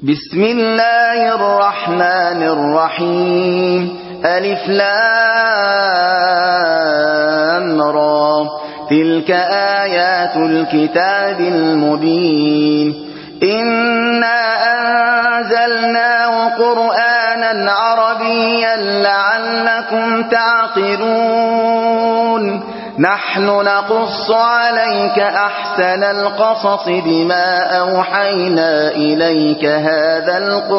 بسم الله الرحمن الرحيم ألف لام را تلك آيات الكتاب المبين إنا أنزلناه قرآنا عربيا لعلكم تعقلون نحن نقص عليك أحسن القصص بما أوحينا إليك هذا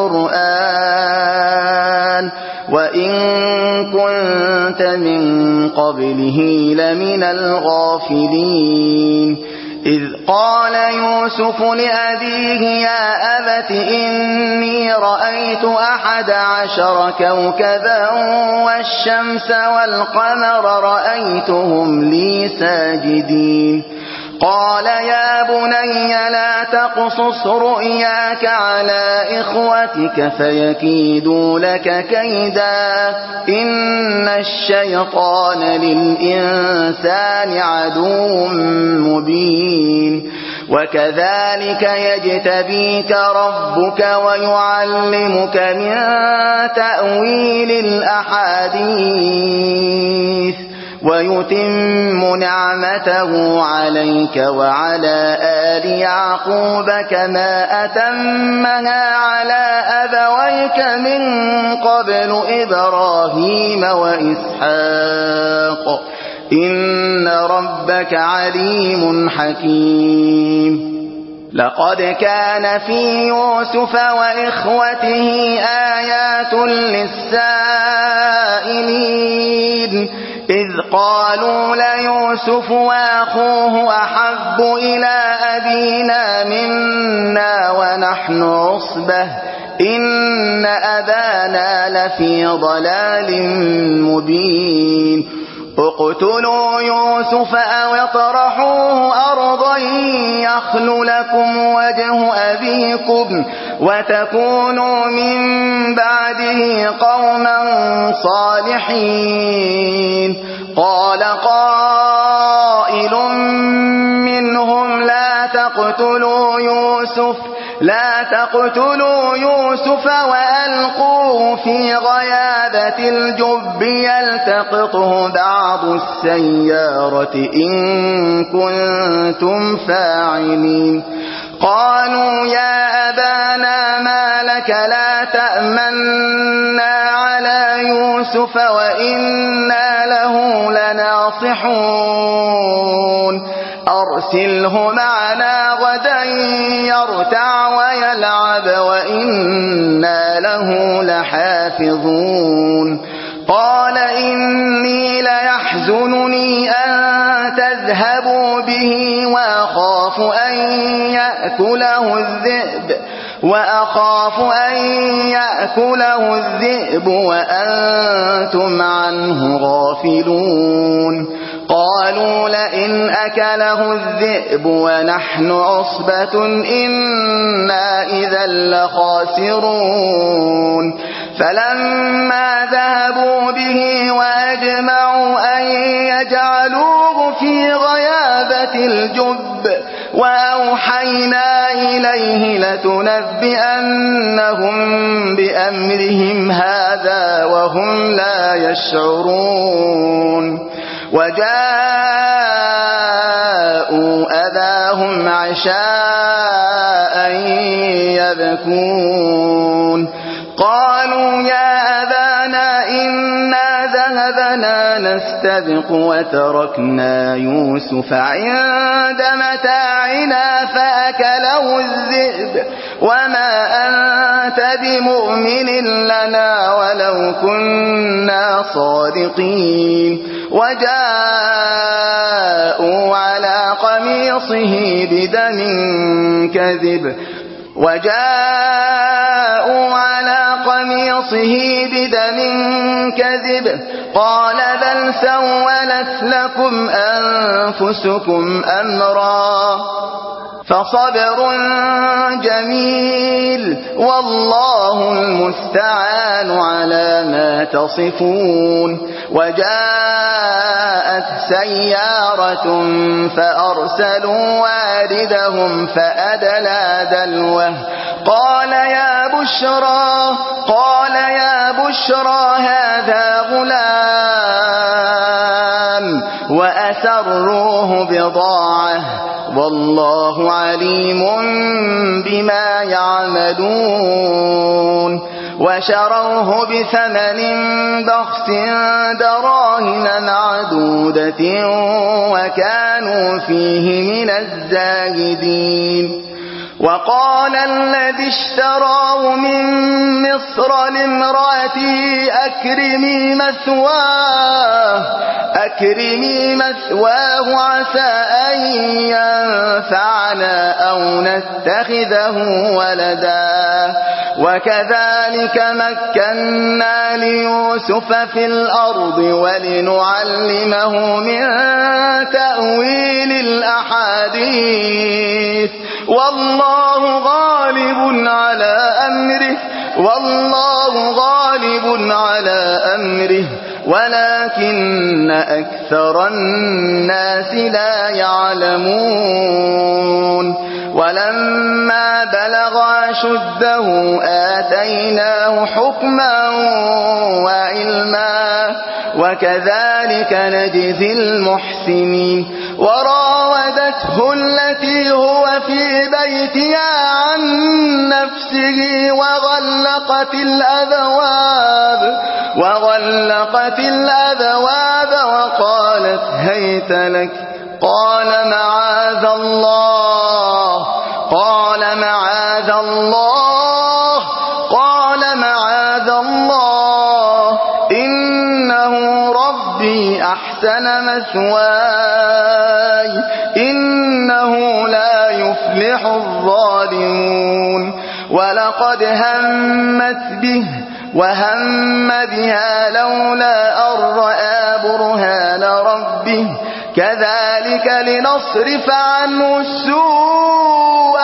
القرآن وإن كنت من قبله لمن الغافلين إذ قال يوسف لأبيه يا أبت إني رأيت 11 كوكبا والشمس والقمر رأيتهم لي ساجدين قال يا بني لا تقصص رؤياك على إخوتك فيكيدوا لك كيدا إن الشيطان للإنسان عدو مبين وكذلك يجتبيك ربك ويعلمك من تأويل الأحاديث ويتم نعمته عليك وعلى آل يعقوب كما أتمها على أبويك من قبل إبراهيم وإسحاق إن ربك عليم حكيم لقد كان في يوسف وإخوته آيات للسائلين إذ قالوا ليوسف وأخوه أحب إلى أبينا منا ونحن عصبة إن أبانا لفي ضلال مبين اقتلوا يوسف أو اطرحوه أرضا يخل لكم وجه أبيكم وتكونوا من بعده قوما صالحين قال قائل منهم لا تقتلوا يوسف وألقوه في غيابة الجب يلتقطه بعض السيارة إن كنتم فاعلين قالوا يا أبانا ما لك لا تأمنا على يوسف وإنا له لناصحون أرسله معنا غدا يرتع ويلعب وإنا له لحافظون قال إني ليحزنني أن تذهبوا به وأخاف أن يأكله الذئب وأنتم عنه غافلون قالوا لئن أكله الذئب ونحن عصبة إنا إذا لخاسرون فلما ذهبوا به وأجمعوا أن يجعلوه في غيابة الجب وأوحينا إليه لتنبئنهم بأمرهم هذا وهم لا يشعرون وجاءوا أباهم عشاء يبكون قالوا يا أبانا إنا ذهبنا نستبق وتركنا يوسف عند متاعنا فأكله الذئب وما أنت بمؤمن لنا ولو كنا صادقين وجاءوا على قميصه بدم كذب قال بل سولت لكم أنفسكم أمرا فصبر جميل والله المستعان على ما تصفون وجاءت سيارة فأرسلوا واردهم فأدلى دلوه قال يا بشرى قال يا بشرى هذا غلام وأسروه بضاعة والله عليم بما يعملون وشروه بثمن بخس دراهم معدودة وكانوا فيه من الزاهدين وقال الذي اشتراه من مصر لامرأته أكرمي مثواه عسى أن ينفعنا أو نتخذه ولدا وكذلك مكنا ليوسف في الأرض ولنعلمه من تأويل الأحاديث والله غالب على أمره ولكن أكثر الناس لا يعلمون ولما بلغ أشده آتيناه حكما وعلما وكذلك نجزي المحسنين وراودته التي هو في بيتها عن نفسه وغلقت الأبواب وقالت هيت لك قال معاذ الله إنه ربي أحسن مثواي إنه لا يفلح الظالمون ولقد همت به وهم بها لولا أن رأى برهان ربه كذلك لنصرف عنه السوء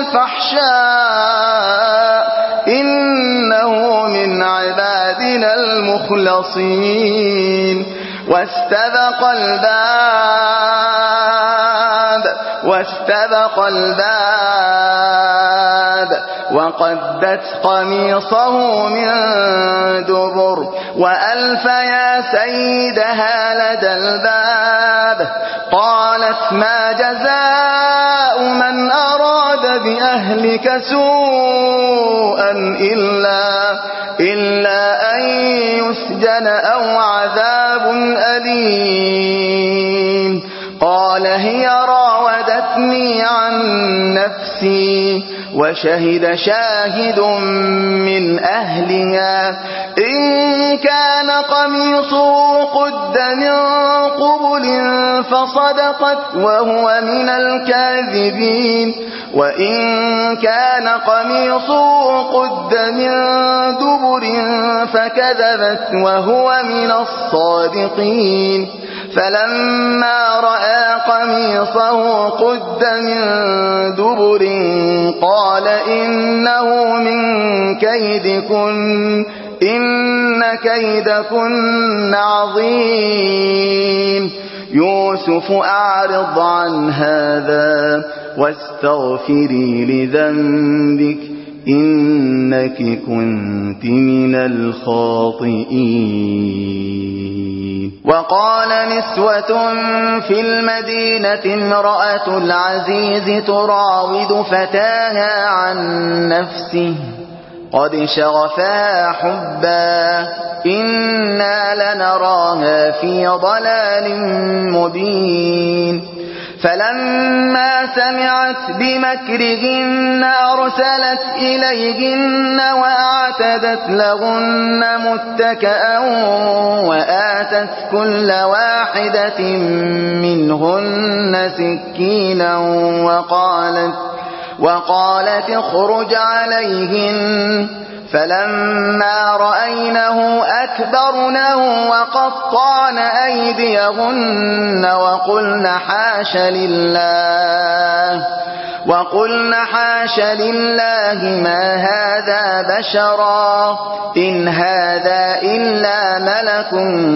والفحشاء إنه من عبادنا المخلصين واستبق الباب وقدت قميصه من دبر وألف يا سيدها لدى الباب قالت ما جزاء من أراد بأهلك سوءا إلا أن يسجن أو عذاب أليم قال هي راودتني عن نفسي وشهد شاهد من أهلها إن كان قميصه قد من قبل فصدقت وهو من الكاذبين وإن كان قميصه قد من دبر فكذبت وهو من الصادقين فلما رأى قميصه قد من دبر قال إنه من كيدكن إن كيدكن عظيم يوسف أعرض عن هذا واستغفري لذنبك إنك كنت من الخاطئين وقال نسوة في المدينة امرأة العزيز تراود فتاها عن نفسه قد شغفها حبا إنا لنراها في ضلال مبين فلما سمعت بمكرهن أرسلت إليهن وأعتدت لهن متكئا وآتت كل واحدة منهن سكينا وقالت اخرج عليهن فلما رأينه أكبرنه وقطعن أيديهن وقلن حاش لله ما هذا بشرا إن هذا إلا ملك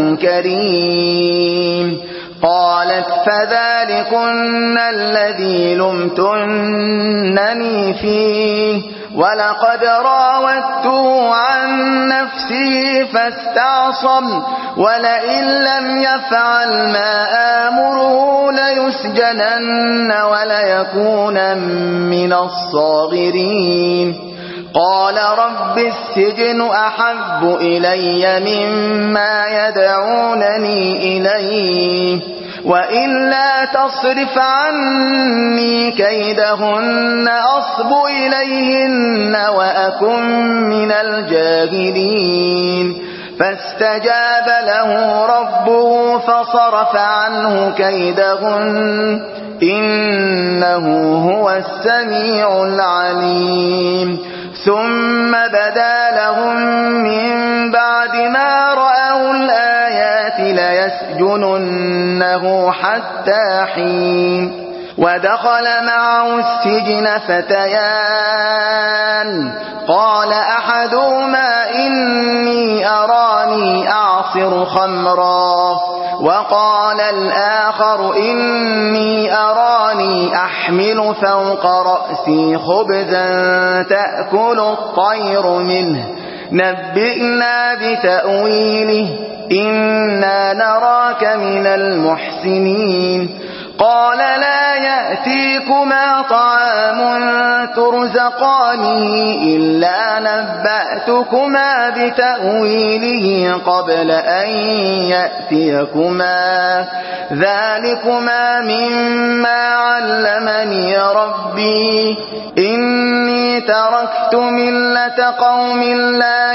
كريم قالت فذلكن الذي لمتنني فيه ولقد راودته عن نفسه فاستعصم ولئن لم يفعل ما آمره ليسجنن وليكون من الصاغرين قال رب السجن أحب إلي مما يدعونني إليه وإلا تصرف عني كيدهن أصب إليهن وأكن من الجاهلين فاستجاب له ربه فصرف عنه كيدهن إنه هو السميع العليم ثم بدا لهم من بعد ما رأوا الآيات ليسجننه حتى حين ودخل معه السجن فتيان قال أحدهما إني أراني أعصر خمرا وقال الآخر إني أراني أحمل فوق رأسي خبزا تأكل الطير منه نبئنا بتأويله إنا نراك من المحسنين قال لا يأتيكما طعام ترزقانه إلا نبأتكما بتأويله قبل أن يأتيكما ذلكما مما علمني ربي إني تركت ملة قوم لا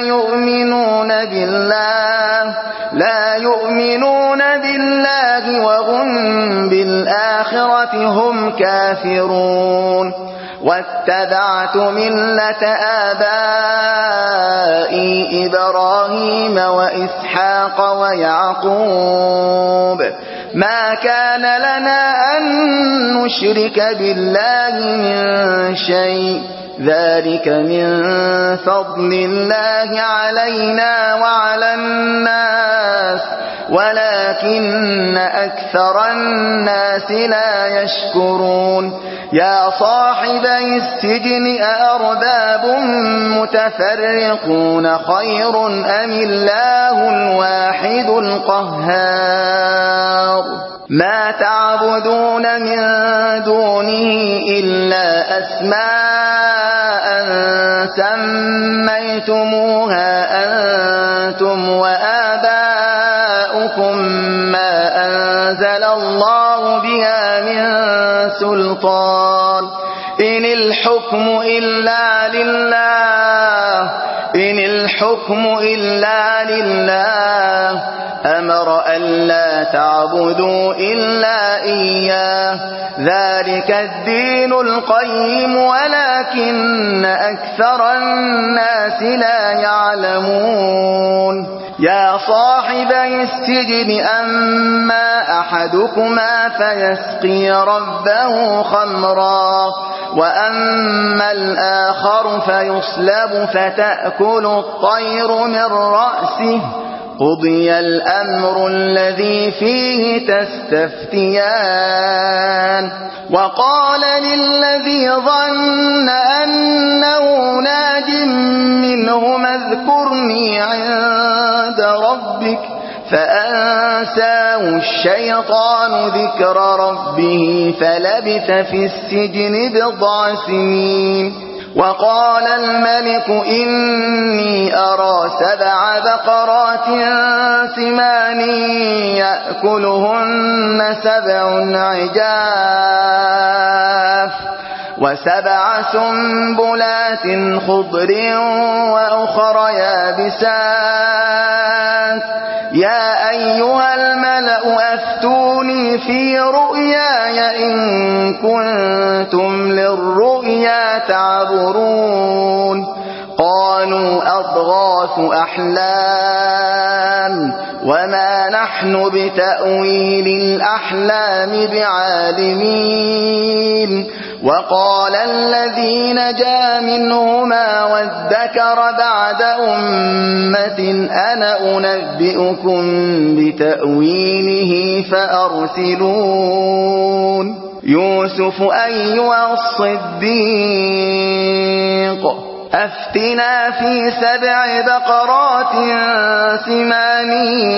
يؤمنون بالله وهم بالآخرة هم كافرون واتبعت ملة آبائي إبراهيم وإسحاق ويعقوب ما كان لنا أن نشرك بالله من شيء ذلك من فضل الله علينا وعلى الناس ولكن أكثر الناس لا يشكرون يا صاحبي السجن أأرباب متفرقون خير أم الله الواحد القهار ما تعبدون من دونه إلا أسماء سميتموها أنتم وآباؤكم ما أنزل الله بها من سلطان إن الحكم إلا لله أمر ألا تعبدوا إلا إياه ذلك الدين القيم ولكن أكثر الناس لا يعلمون يا صاحبي السجن أما أحدكما فيسقي ربه خمرا وأما الآخر فيصلب فتأكل الطير من رأسه قضي الأمر الذي فيه تستفتيان وقال للذي ظن أنه ناج منهما اذكرني عند ربك فأنساه الشيطان ذكر ربه فلبث في السجن بضع سنين وقال الملك إني أرى 7 بقرات سمان يأكلهن 7 عجاف و7 سنبلات خضر وأخر يابسات يا أيها الملأ أفتوني في رؤياي إن كنتم للرؤيا تعبرون قالوا أضغاث أحلام وما نحن بتأويل الأحلام بعالمين وقال الذي نجا منهما وادكر بعد أمة أنا أنبئكم بتأويله فأرسلون يوسف أيها الصديق أفتنا في 7 بقرات سمان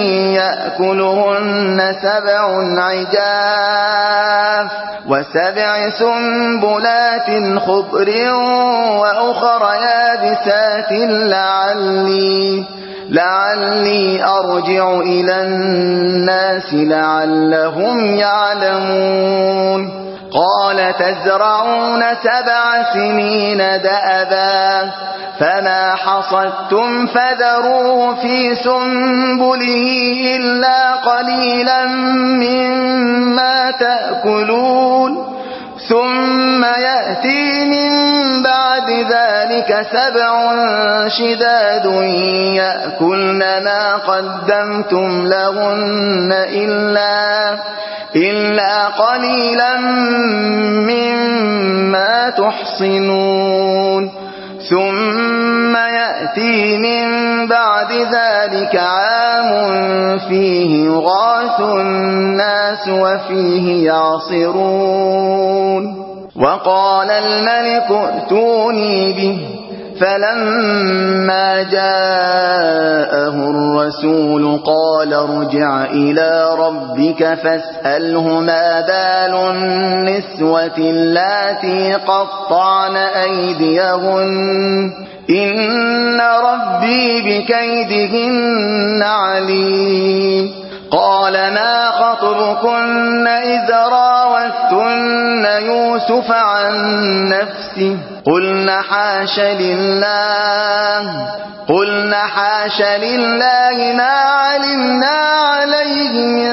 يأكلهن 7 عجاف و7 سنبلات خضر وأخر يابسات لعلي أرجع إلى الناس لعلهم يعلمون قال تزرعون 7 سنين دأبا فما حصدتم فذروه في سنبله إلا قليلا مما تأكلون ثم يأتي من بعد ذلك 7 شداد يأكلن ما قدمتم لهن إلا قليلا مما تحصنون ثم يأتي من بعد ذلك عام فيه يغاث الناس وفيه يعصرون وقال الملك ائتوني به فلما جاءه الرسول قال ارجع إلى ربك فاسأله ما بال النسوة اللاتي قطعن أيديهن إن ربي بكيدهن عليم قال ما خطبكن إذ راوتن يوسف عن نفسه قلنا حاش لله ما علمنا عليه من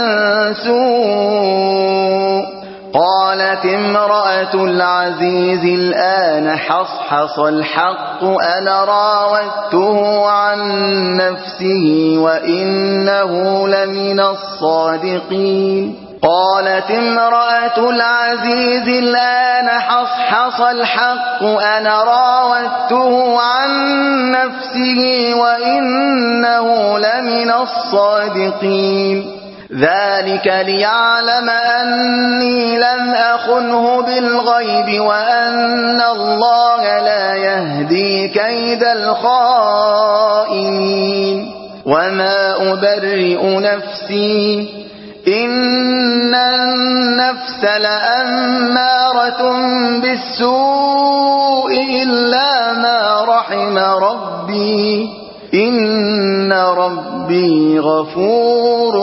سوء قالت امرأة العزيز الآن حصحص الحق أنا راودته عن نفسه وإنه لمن الصادقين قالت امرأة العزيز الآن حصحص الحق أنا راودته عن نفسه وإنه لمن الصادقين ذلك ليعلم أني لم أخنه بالغيب وأن الله لا يهدي كيد الخائنين وما أبرئ نفسي إن النفس لأمارة بالسوء إلا ما رحم ربي إن ربي غفور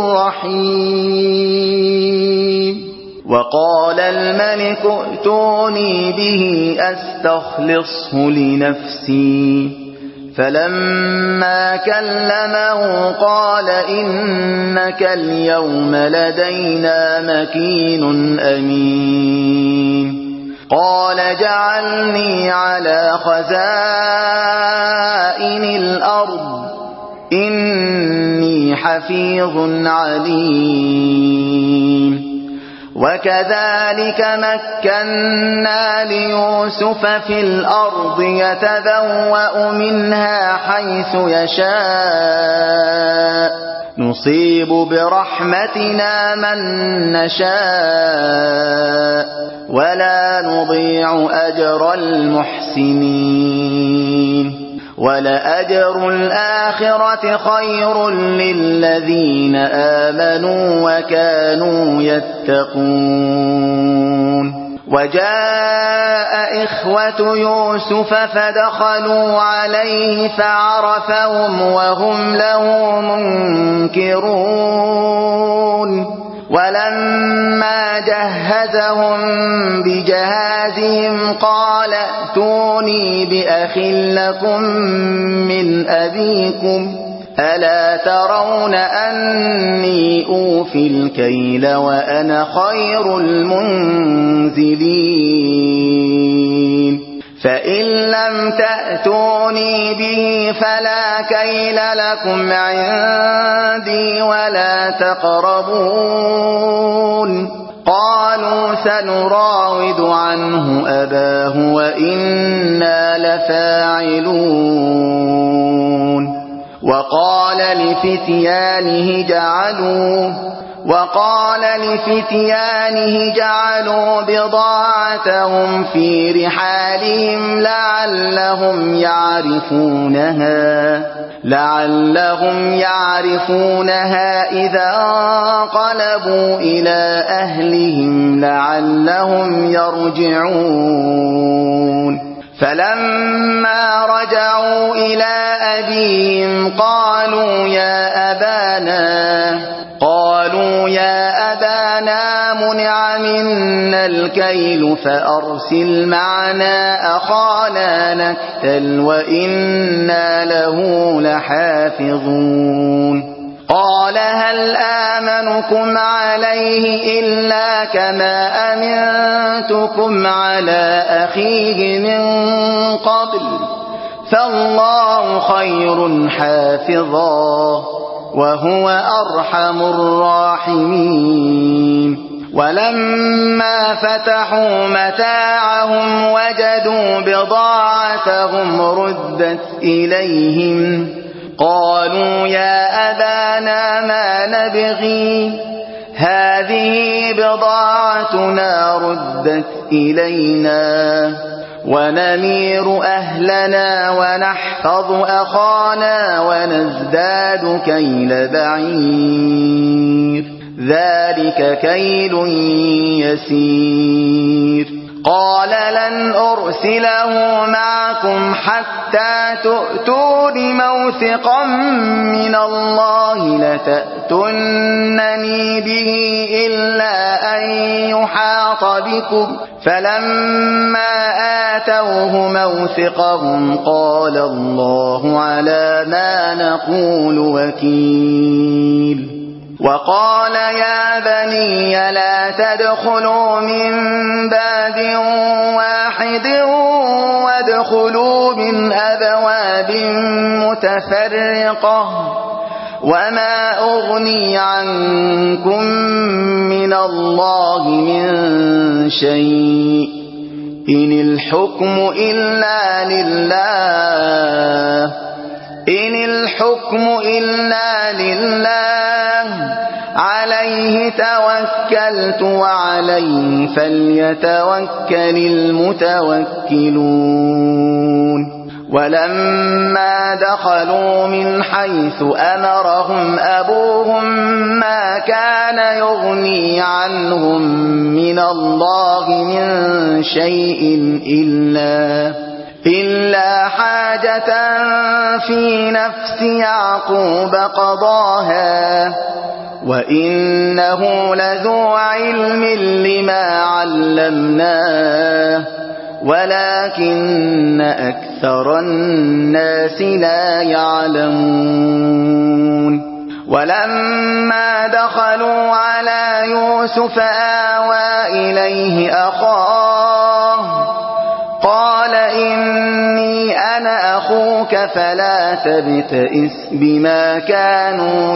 رحيم وقال الملك ائتوني به أستخلصه لنفسي فلما كلمه قال إنك اليوم لدينا مكين أمين قال جعلني على خزائن الأرض إني حفيظ عليم وكذلك مكنا ليوسف في الأرض يتبوأ منها حيث يشاء نصيب برحمتنا من نشاء ولا نضيع أجر المحسنين ولأجر الآخرة خير للذين آمنوا وكانوا يتقون وجاء إخوة يوسف فدخلوا عليه فعرفهم وهم له منكرون ولما جهزهم بجهازهم قال ائتوني بأخ لكم من أبيكم ألا ترون أني أوفي الكيل وأنا خير المنزلين فإن لم تأتوني به فلا كيل لكم عندي ولا تقربون قالوا سنراود عنه أباه وإنا لفاعلون وقال لفتيانه وقال لفتيانه جعلوا بضاعتهم في رحالهم لعلهم يعرفونها إذا انقلبوا إلى أهلهم لعلهم يرجعون فلما رجعوا إلى أبيهم قالوا يا أبانا منع منا الكيل فأرسل معنا أخانا نكتل وإنا له لحافظون قال هل آمنكم عليه إلا كما أمنتكم على أخيه من قبل فالله خير حافظا وهو أرحم الراحمين ولما فتحوا متاعهم وجدوا بضاعتهم ردت إليهم قالوا يا أبانا ما نبغي هذه بضاعتنا ردت إلينا ونمير أهلنا ونحفظ أخانا ونزداد كيل بعير ذلك كيل يسير قال لن أرسله معكم حتى تؤتون موثقا من الله لتأتونني به إلا أن يحاط بكم فلما آتوه موثقهم قال الله على ما نقول وكيل وقال يا بني لا تدخلوا من باب واحد وادخلوا من أبواب متفرقة وما أغني عنكم من الله من شيء إن الحكم إلا لله عليه توكلت وعليه فليتوكل المتوكلون ولما دخلوا من حيث أمرهم أبوهم ما كان يغني عنهم من الله من شيء إلا حاجة في نفس يعقوب قضاها وإنه لذو علم لما علمناه ولكن أكثر الناس لا يعلمون ولما دخلوا على يوسف آوى إليه أخاه قال إني أنا أخوك فلا تبتئس بما كانوا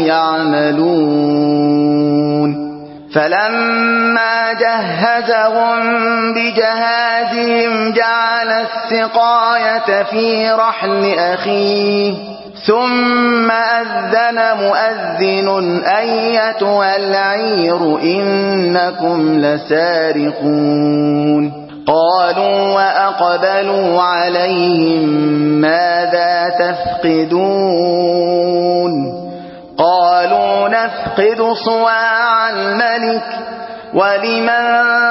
يعملون فلما جهزهم بجهازهم جعل السقاية في رحل أخيه ثم أذن مؤذن أيتها العير إنكم لسارقون قالوا وأقبلوا عليهم ماذا تفقدون قالوا نفقد صواع الملك ولمن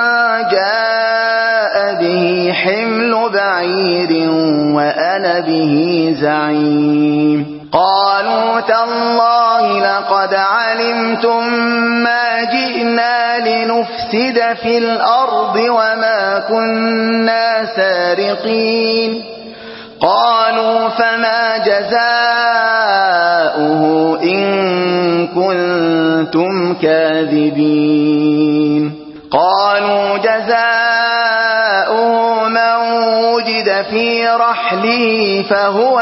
جاء به حمل بعير وأنا به زعيم قالوا تالله لقد علمتم ما جئنا لنفسد في الأرض وما كنا سارقين قالوا فما جزاؤه إن كنتم كاذبين قالوا جزاؤه من وجد في رحله فهو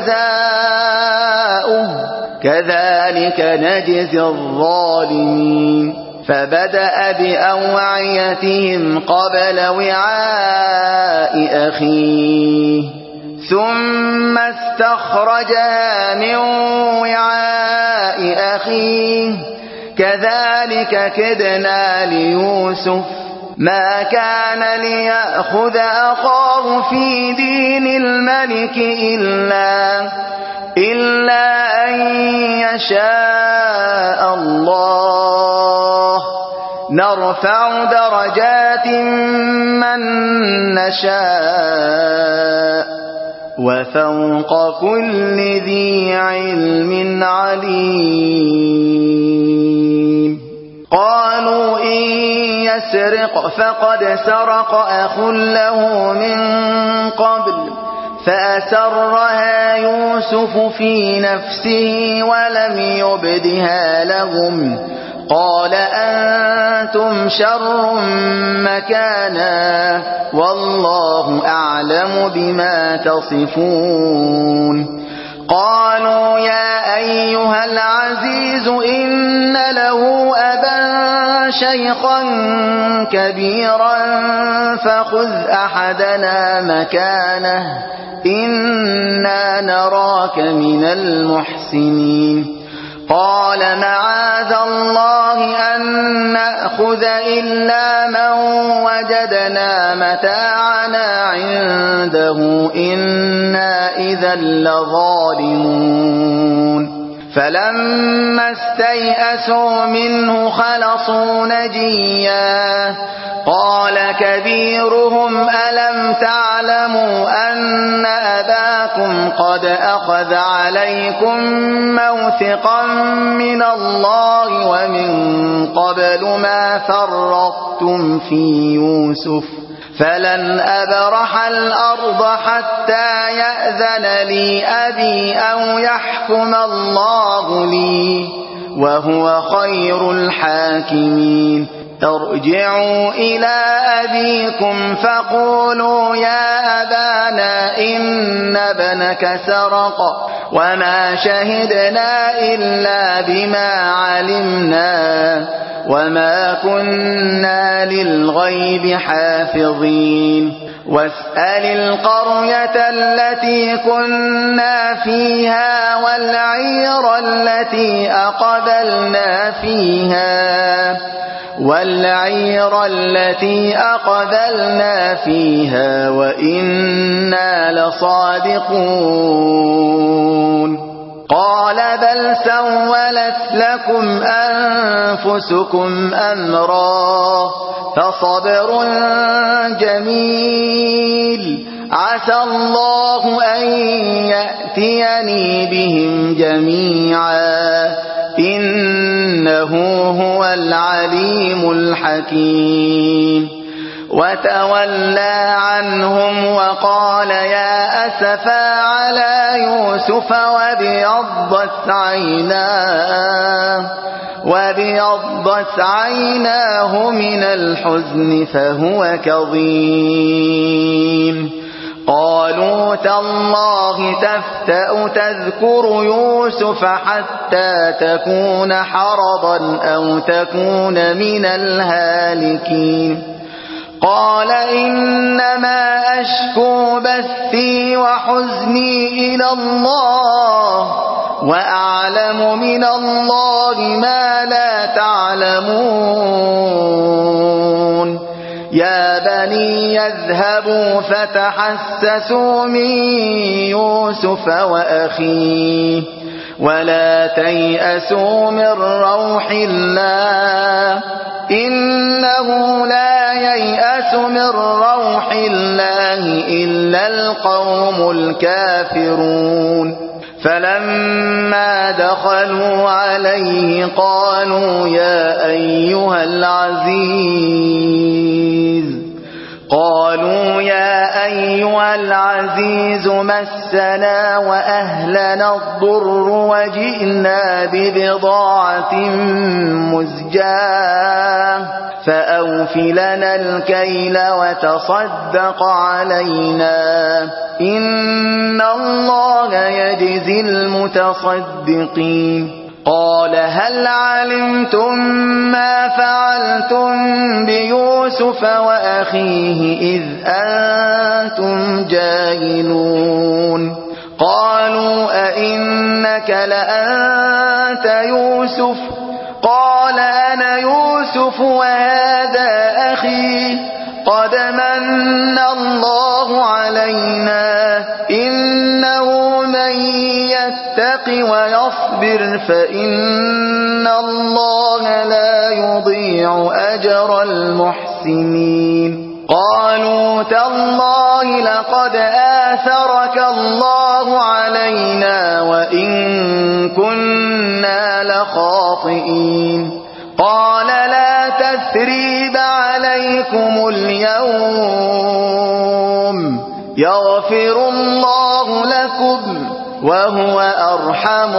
جزاؤه كذلك نجزي الظالمين فبدأ بأوعيتهم قبل وعاء أخيه ثم استخرجها من وعاء أخيه كذلك كدنا ليوسف ما كان ليأخذ أخاه في دين الملك إلا أن يشاء الله نرفع درجات من نشاء وفوق كل ذي علم عليم. قالوا إن يسرق فقد سرق أخ له من قبل فأسرها يوسف في نفسه ولم يبدها لهم قال أنتم شر مكانا والله أعلم بما تصفون. قالوا يا أيها العزيز إن له أبا شيخا كبيرا فخذ أحدنا مكانه إنا نراك من المحسنين. قال معاذ الله أن نأخذ إلا من وجدنا متاعنا عنده إنا إذا لظالمون. فلما استيئسوا منه خلصوا نجيا قال كبيرهم ألم تعلموا أن أباكم قد أخذ عليكم موثقا من الله ومن قبل ما فرطتم في يوسف فلن أبرح الأرض حتى يأذن لي أبي أو يحكم الله لي وهو خير الحاكمين. ارجعوا إلى أبيكم فقولوا يا أبانا إن ابنك سرق وما شهدنا إلا بما علمنا وما كنا للغيب حافظين. واسأل القرية التي كنا فيها والعير التي أقبلنا فيها وإنا لصادقون. قال بل سولت لكم أنفسكم أمرا فصبر جميل عسى الله أن يأتيني بهم جميعا إنه هو العليم الحكيم. وتولى عنهم وقال يا أسفا على يوسف وابيضت عيناه من الحزن فهو كظيم. قالوا تالله تفتأ تذكر يوسف حتى تكون حرضا أو تكون من الهالكين. قال إنما أشكو بثي وحزني إلى الله وأعلم من الله ما لا تعلمون. يا بني يذهبوا فتحسسوا من يوسف وأخيه ولا تيأسوا من روح الله إنه لا ييأس من روح الله إلا القوم الكافرون. فلما دخلوا عليه قالوا يا أيها العزيز مسنا وأهلنا الضر وجئنا ببضاعة مزجاة فأوف لنا الكيل وتصدق علينا إن الله يجزي المتصدقين. قال هل علمتم ما فعلتم بيوسف وأخيه إذ أنتم جاهلون؟ قالوا أئنك لأنت يوسف؟ قال قال أنا يوسف وهذا أخي قد من الله علينا إنه من يتق ويصبر فإن الله لا يضيع أجر المحسنين قالوا تالله لقد آثرك الله علينا وإن كنا لخاطئين قال لا تثريب عليكم اليوم يغفر الله لكم وهو أرحم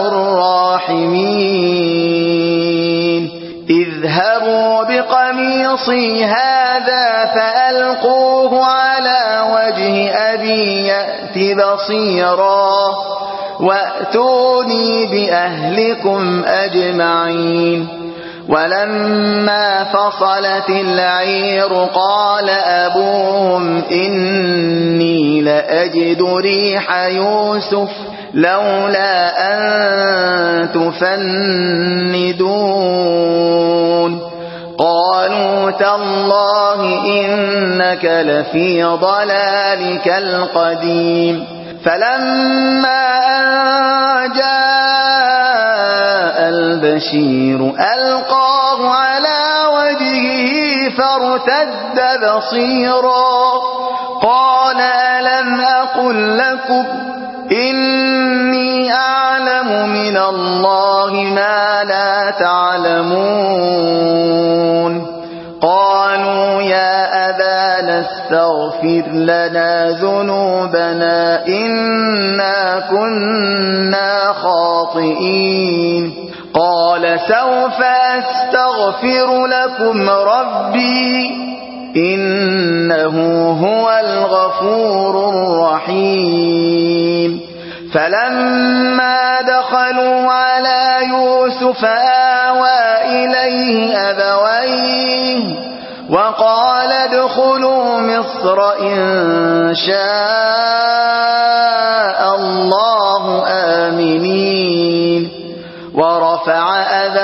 الراحمين اذهبوا بقميصي هذا فألقوه على وجه أبي يأت بصيرا وأتوني بأهلكم أجمعين ولما فصلت العير قال أبوهم إني لأجد ريح يوسف لولا أن تفندون قالوا تالله إنك لفي ضلالك القديم فلما أن جاء البشير ألقاه على وجهه فارتد بصيرا قال ألم أقل لكم إني أعلم من الله ما لا تعلمون قالوا يا أبانا استغفر لنا ذنوبنا إنا كنا خاطئين قال سوف أستغفر لكم ربي إنه هو الغفور الرحيم فلما دخلوا على يوسف آوى إليه أبويه وقال ادخلوا مصر إن شاء الله آمنين ورفع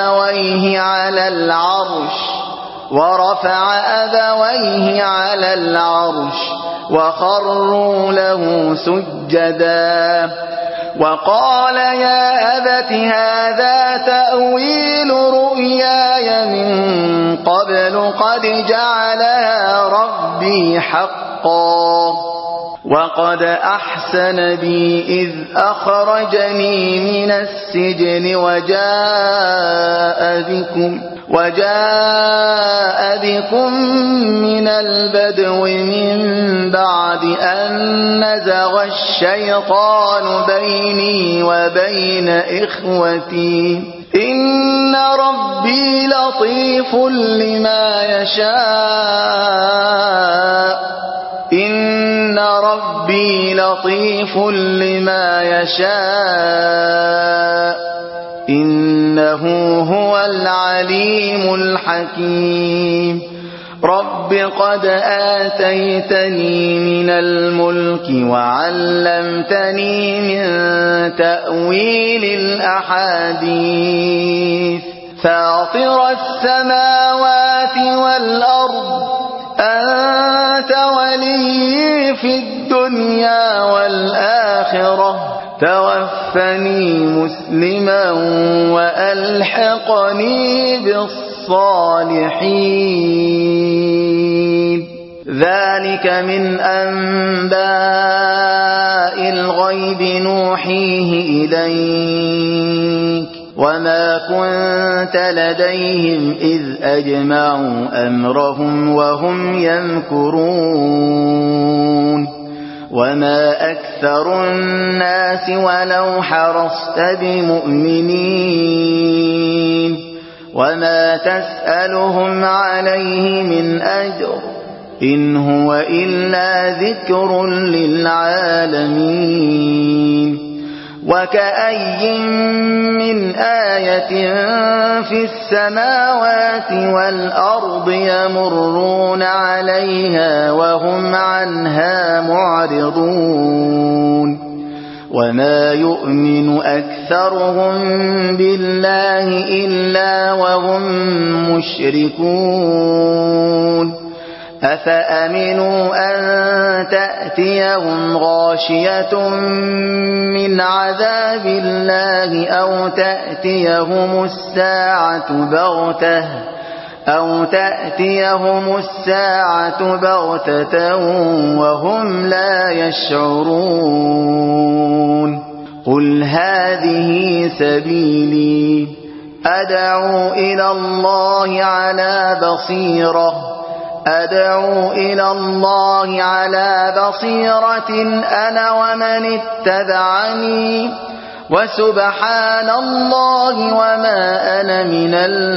أبويه على العرش وخروا له سجدا وقال يا أبت هذا تأويل رؤياي من قبل قد جعلها ربي حقا وقد أحسن بي إذ أخرجني من السجن وجاء بكم من البدو من بعد أن نزغ الشيطان بيني وبين إخوتي إن ربي لطيف لما يشاء إن ربي لطيف لما يشاء إنه هو العليم الحكيم رب قد آتيتني من الملك وعلمتني من تأويل الأحاديث فاطر السماوات والأرض أنت ولي في الدنيا والآخرة توفني مسلما وألحقني بالصالحين ذلك من أنباء الغيب نوحيه إليك وما كنت لديهم إذ أجمعوا أمرهم وهم يمكرون وما أكثر الناس ولو حرصت بمؤمنين وما تسألهم عليه من أجر إن هو إلا ذكر للعالمين وكأي من آية في السماوات والأرض يمرون عليها وهم عنها معرضون وما يؤمن أكثرهم بالله إلا وهم مشركون أفأمنوا أن تأتيهم غاشية من عذاب الله أو تأتيهم الساعة بغتة وهم لا يشعرون قل هذه سبيلي أدعو إلى الله على بصيرة أنا ومن اتبعني وسبحان الله وما أنا من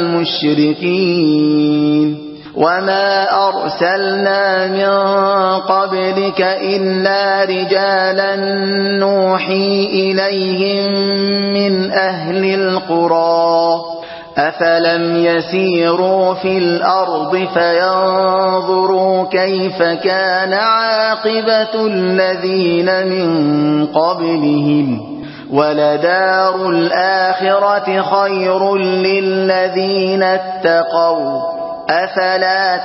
المشركين وما أرسلنا من قبلك إلا رجالا نوحي إليهم من أهل القرى أفلم يسيروا في الأرض فينظروا كيف كان عاقبة الذين من قبلهم ولدار الآخرة خير للذين اتقوا أفلا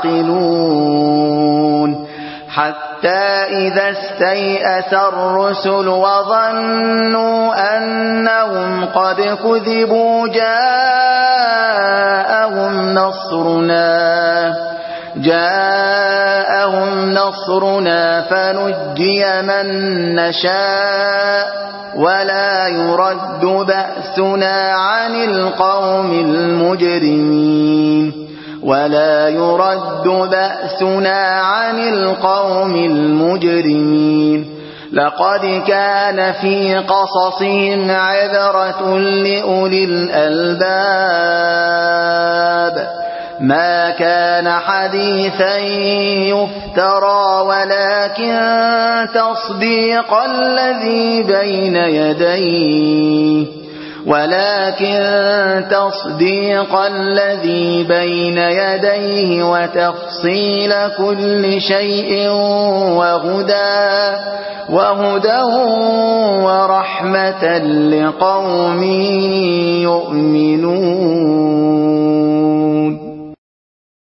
تعقلون حتى إذا استيأس الرسل وظنوا أنهم قد كذبوا جاءهم نصرنا فنجي من نشاء ولا يرد بأسنا عن القوم المجرمين لقد كان في قصصهم عبرة لأولي الألباب ما كان حديثا يفترى ولكن تصديق الذي بين يديه وتفصيل كل شيء وهدى ورحمة لقوم يؤمنون